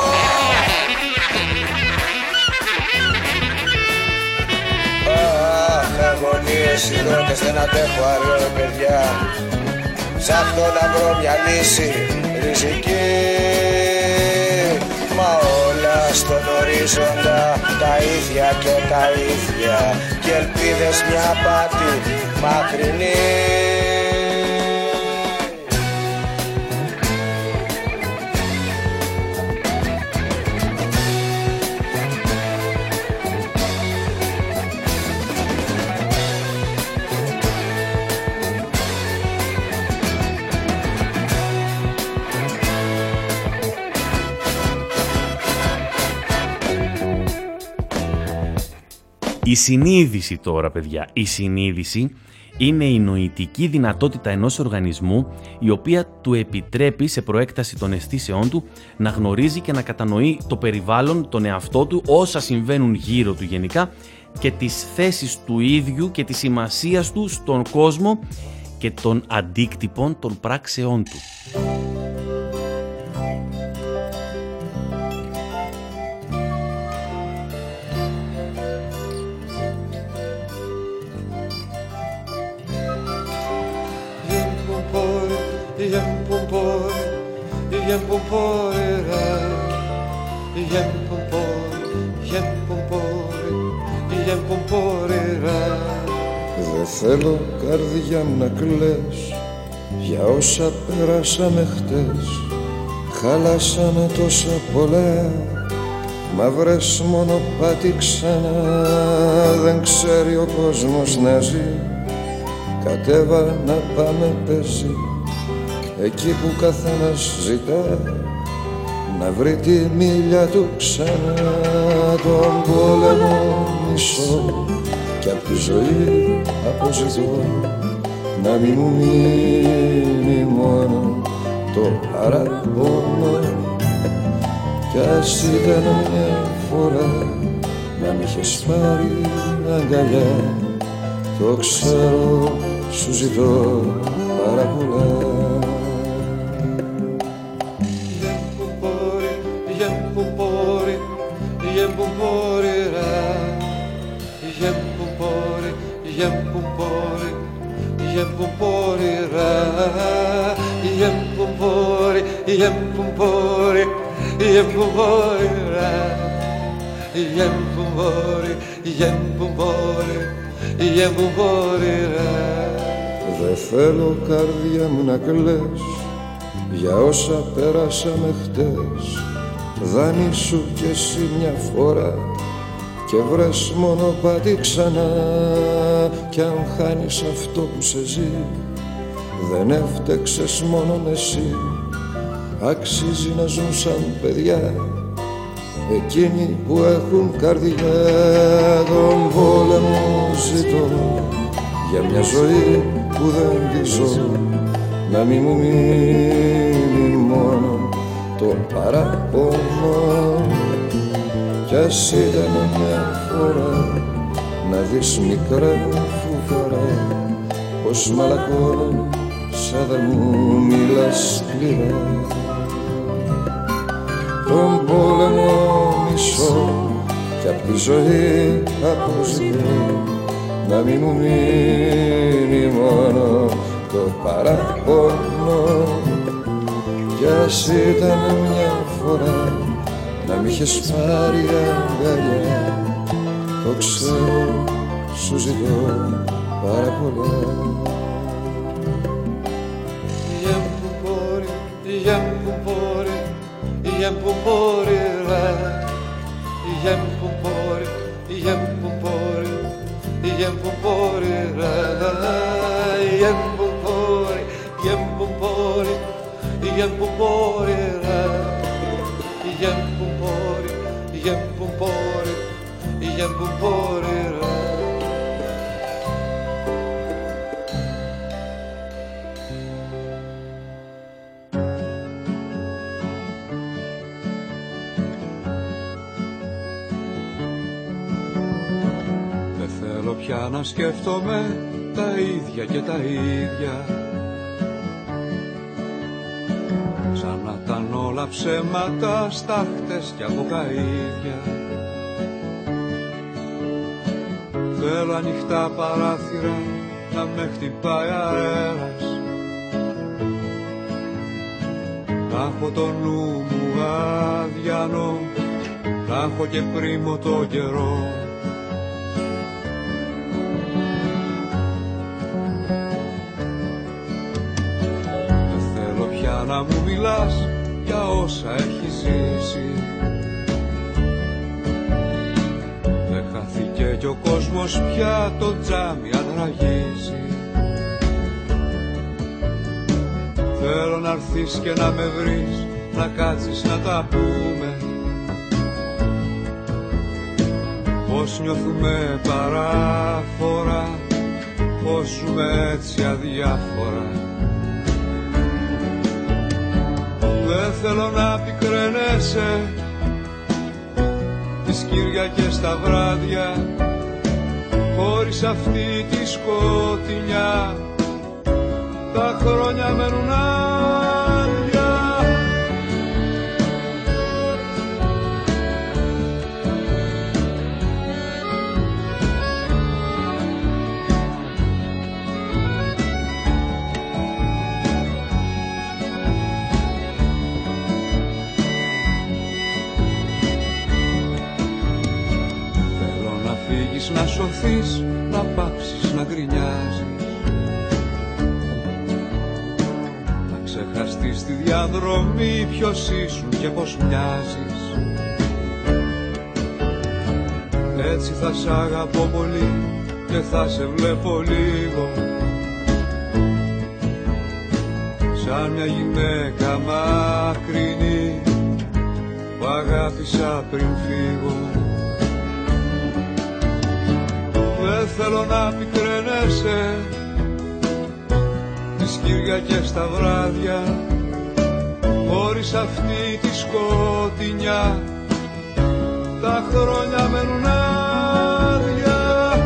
Αχ, αγωνίες, συνδρότες δεν αντέχω άλλο παιδιά. Ψάχνω να βρω μια λύση ριζική. Μα όλα στον ορίζοντα τα ίδια και τα ίδια. Και ελπίδες μια πάτη μακρινή. Η συνείδηση τώρα, παιδιά, η συνείδηση είναι η νοητική δυνατότητα ενός οργανισμού η οποία του επιτρέπει σε προέκταση των αισθήσεών του να γνωρίζει και να κατανοεί το περιβάλλον, τον εαυτό του, όσα συμβαίνουν γύρω του γενικά και τις θέσεις του ίδιου και τη σημασία του στον κόσμο και των αντίκτυπων των πράξεών του. Δεν θέλω καρδιά να κλαις για όσα πέρασαμε χτες. χαλάσανε τόσα πολλά, μαύρες μονοπάτι ξανά. Δεν ξέρει ο κόσμος να ζει, κατέβα να πάμε πεζί, εκεί που καθένας ζητά να βρει τη μίλια του ξανά. Τον πόλεμο μισώ κι απ' τη ζωή αποζητώ, να μη μου μείνει μόνο το παραπονό. Κι ας ήταν μια φορά να μ' είχες πάρει αγκαλιά, το ξέρω σου ζητώ πάρα πολλά. Δεν θέλω καρδιά μου να κλαις για όσα πέρασαμε χτες. Δανείσου κι εσύ μια φορά και βρες μονοπάτι ξανά. Κι αν χάνεις αυτό που σε ζει, δεν έφτεξες μόνον εσύ. Αξίζει να ζουν σαν παιδιά εκείνοι που έχουν καρδιά. Τον πόλεμο ζητώ για μια ζωή που δεν τη ζω, να μη μου μείνει μόνο το παραπονό. Κι ας ήταν μια φορά να δεις μικρά φουκαρά πως μαλακώνω σαν δεν μου μιλάς σκληρά. Τον πόλεμο μισώ κι απ' τη ζωή αποζητώ, να μη μου μείνει μόνο το παραπονό. Κι ας ήταν μια φορά να μ' είχες πάρει αγκαλιά, το ξέρω σου ζητώ πάρα πολλά. Πια να σκέφτομαι τα ίδια και τα ίδια, σαν να ήταν όλα ψέματα, στάχτες και αποκαΐδια. Θέλω ανοιχτά παράθυρα να με χτυπάει αέρας, να έχω το νου μου αδιανό, να έχω και πρίμο το καιρό. Να μου μιλάς για όσα έχει ζήσει, δεν χάθηκε κι ο κόσμος πια, το τζάμι αδραγίζει. Θέλω να έρθεις και να με βρεις, να κάτσεις να τα πούμε, πως νιώθουμε παράφορα, πως ζούμε έτσι αδιάφορα. Δεν θέλω να πικραίνεσαι τις Κυριακές τα βράδια, χωρίς αυτή τη σκοτεινιά τα χρόνια μένουν άδεια. Να σωθείς, να πάψεις να γκρινιάζεις, να ξεχάσεις ξεχαστεί στη διαδρομή ποιος ήσουν και πως μοιάζεις. Έτσι θα σ' αγαπώ πολύ και θα σε βλέπω λίγο, σαν μια γυναίκα μακρινή που αγάπησα πριν φύγω. Δεν θέλω να πικραίνεσαι τις Κυριακές τα βράδια, χωρίς αυτή τη σκοτεινιά τα χρόνια μένουν άδεια.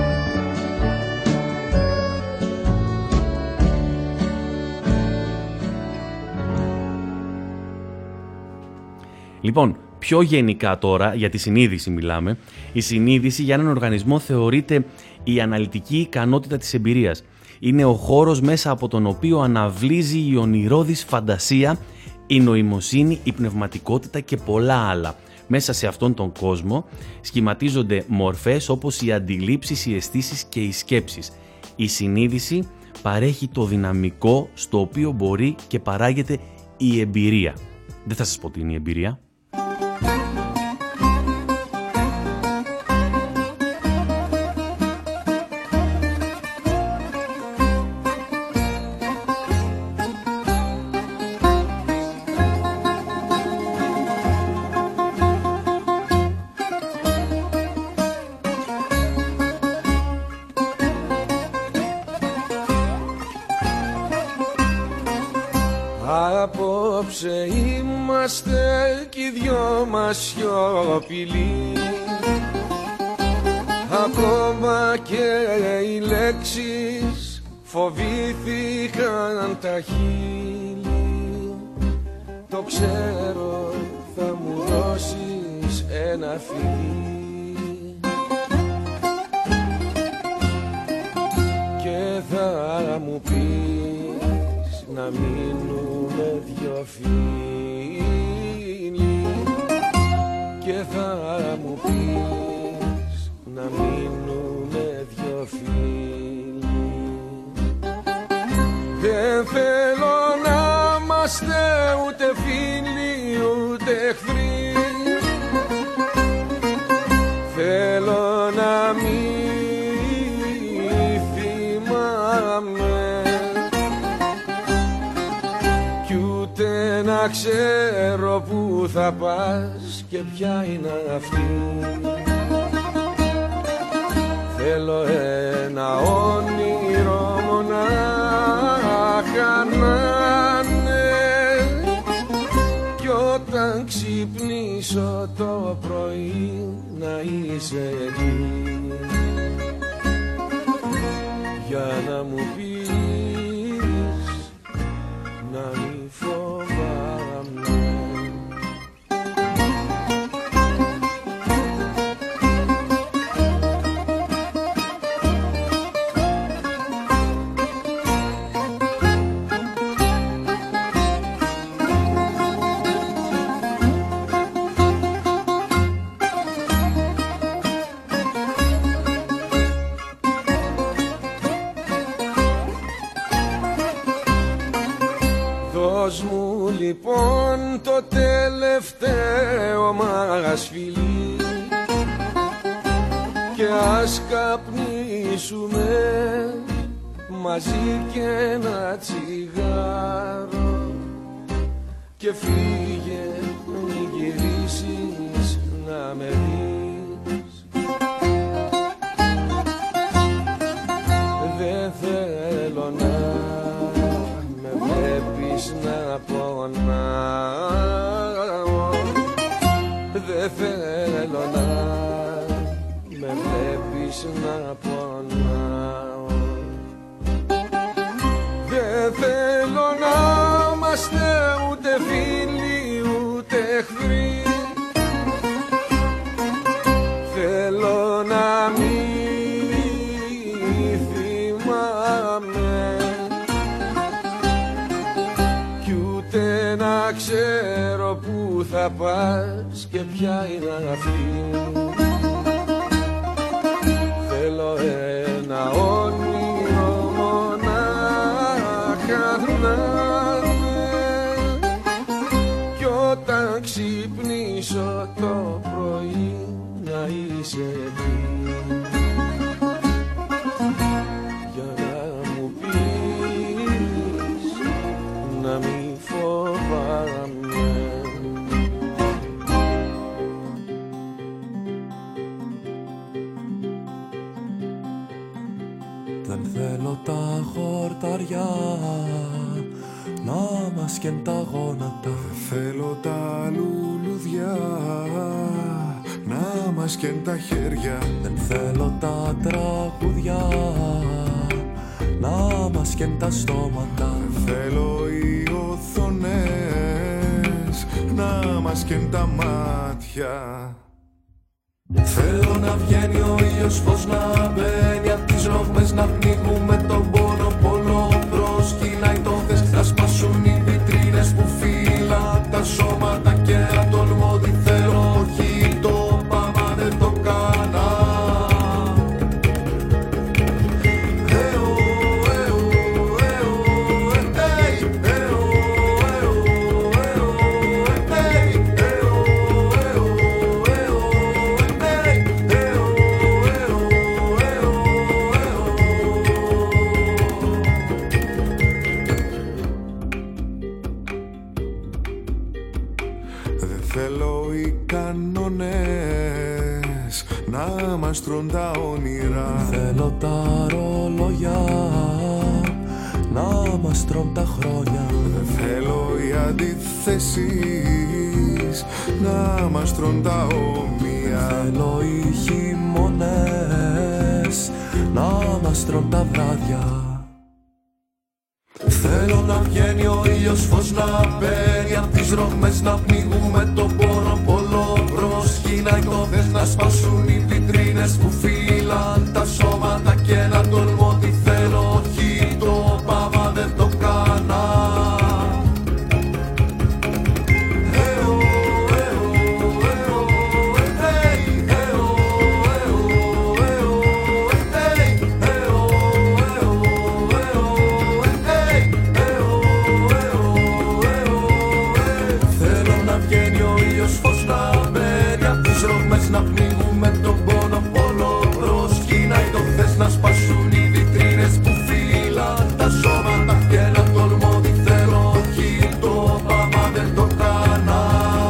Λοιπόν, πιο γενικά τώρα, για τη συνείδηση μιλάμε. Η συνείδηση για έναν οργανισμό θεωρείται η αναλυτική ικανότητα της εμπειρίας. Είναι ο χώρος μέσα από τον οποίο αναβλύζει η ονειρώδης φαντασία, η νοημοσύνη, η πνευματικότητα και πολλά άλλα. Μέσα σε αυτόν τον κόσμο σχηματίζονται μορφές όπως οι αντιλήψεις, οι αισθήσεις και οι σκέψεις. Η συνείδηση παρέχει το δυναμικό στο οποίο μπορεί και παράγεται η εμπειρία. Δεν θα σας πω τι είναι η εμπειρία. Απόψε είμαστε κι οι δυο μας σιωπηλοί, ακόμα και οι λέξεις φοβήθηκαν τα χείλη. Το ξέρω, θα μου δώσεις ένα φιλί και θα μου πεις να μείνουμε δυο φίλοι και θα μου πεις να μείνουμε δυο φίλοι. Δεν θέλω να είμαστε ούτε φίλοι ούτε εχθροί, θέλω να μην θυμάμαι κι ούτε να ξέρω που θα πας και ποια είναι αυτή. Θέλω ένα όνειρο μονάχα να είναι κι όταν ξυπνήσω το πρωί να είσαι εκεί για να μου πεις να μη φοβάμαι. Δώσ' μου λοιπόν το τελευταίο μας φιλί και ας καπνίσουμε μαζί και ένα τσιγάρο και φύγε μη γυρίσεις να με δεις. Δεν θέλω να με βλέπεις να πονάω, δεν θέλω να με βλέπεις να πονάω. Δεν θέλω να είμαστε ούτε φίλοι ούτε εχθροί, θέλω να μην θυμάμαι κι ούτε να ξέρω που θα πας και ποια είναι αυτή. Θέλω ένα όνειρο μονάχα να είναι όταν ξυπνήσω το πρωί να είσαι εκεί για να μου πεις να μη φοβάμαι. Δεν θέλω τα χορταριά να μας καίν τα γόνατα. Δεν θέλω τα λουλουδιά να μας καίν τα χέρια. Δεν θέλω τα τραγουδιά να μας καίν τα στόματα. Δεν θέλω οι οθονές να μας καίν τα μάτια. Θέλω να βγαίνει ο ήλιος, φως να μπαίνει απ' τις ρογμές, να πνίγουμε τον πόνο. Πολλό προσκυνάει το θες, να σπάσουν οι βιτρίνες που φύλαν τα σώματα και να τολμώ τι θέλω. Όχι το πάμα δεν το κάνα. Να μας τρων τα όνειρα. Θέλω τα ρολογιά να μας τρων τα χρόνια. Δεν θέλω οι αντιθέσεις να μας τρων τα όμοια. Θέλω οι χειμώνες να μας τρων τα βράδια. Θέλω να βγαίνει ο ήλιος, φως να μπαίνει απ' τις ρογμές, να πνίγουμε τον πόνο. Πολλό προσκυνάει το θες, να σπάσουν οι βιτρίνες που φύλαν τα σώματα και να τολμώ τι θέλω. Όχι το πάμα δεν το κάνα. Να πνίγουμε τον πόνο, πολλό προσκυνάει το θες, να σπάσουν οι βιτρίνες που φύλαν τα σώματα και να τολμώ τι θέλω. Όχι το πάμα δεν το κάνα.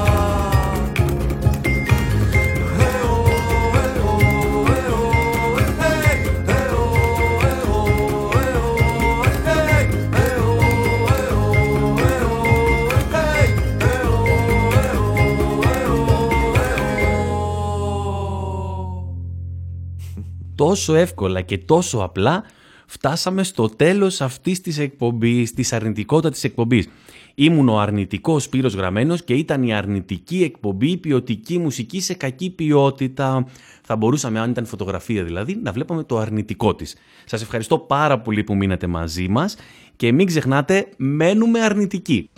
Τόσο εύκολα και τόσο απλά φτάσαμε στο τέλος αυτής της εκπομπής, της αρνητικότατης εκπομπής. Ήμουν ο αρνητικός Σπύρος Γραμμένος και ήταν η αρνητική εκπομπή, ποιοτική μουσική σε κακή ποιότητα. Θα μπορούσαμε, αν ήταν φωτογραφία δηλαδή, να βλέπαμε το αρνητικό της. Σας ευχαριστώ πάρα πολύ που μείνατε μαζί μας και μην ξεχνάτε, μένουμε αρνητικοί.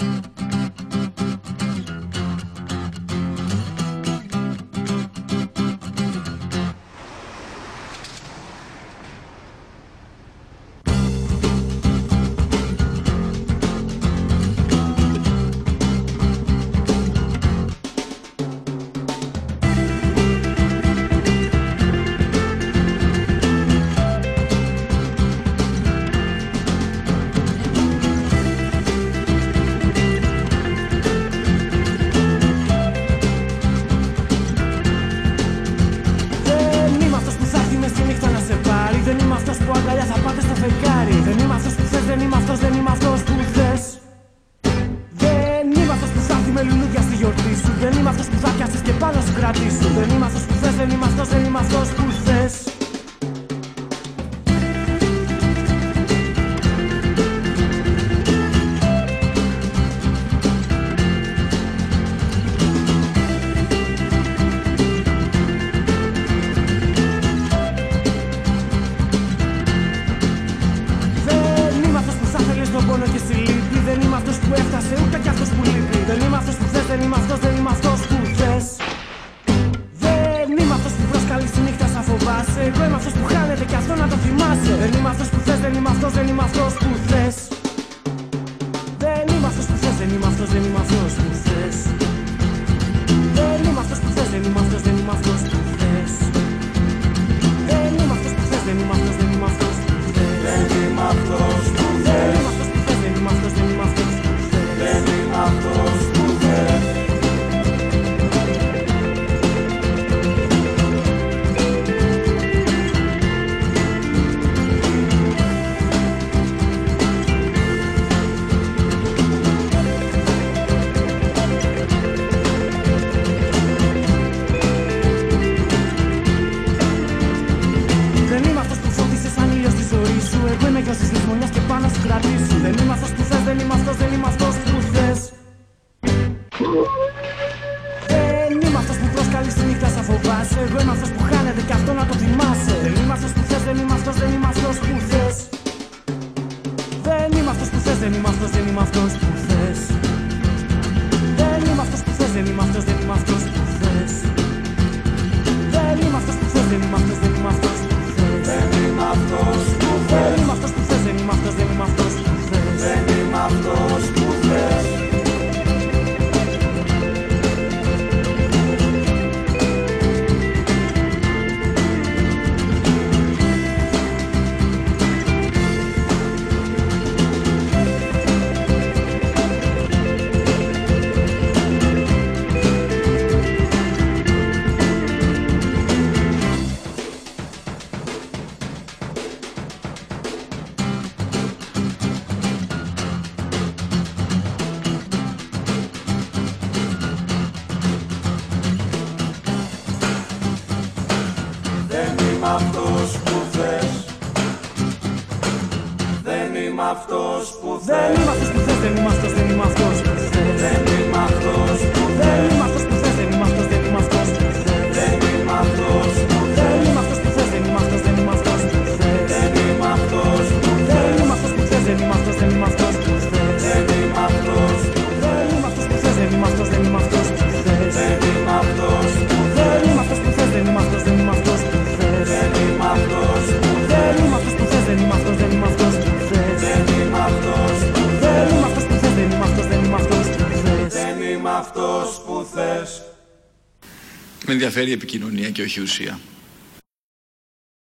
Δεν είμαι αυτός που θες. Δεν είμαι αυτός που προσκαλεί στη νύχτα σαν Δεν είμαι αυτός που χάνεται κι αυτό να το θυμάσαι. Δεν είμαι αυτός που θες, δεν είμαι αυτός, δεν είμαι αυτός που θες. Δεν είμαι αυτός που θες, δεν είμαι αυτός, δεν είμαι αυτός που θες. Δεν είμαι αυτός που θες, δεν είμαι αυτός, δεν είμαι αυτός που θες. Δεν είμαι αυτός που θες, δεν είμαι αυτός, δεν είμαι αυτός που θες. Δεν είμαι αυτός που θες. Δεν είμαι αυτός που θες, δεν είμαι αυτός, δεν είμαι αυτός που θες. Δεν είμαι αυτός που θες. Με ενδιαφέρει η επικοινωνία και όχι η ουσία.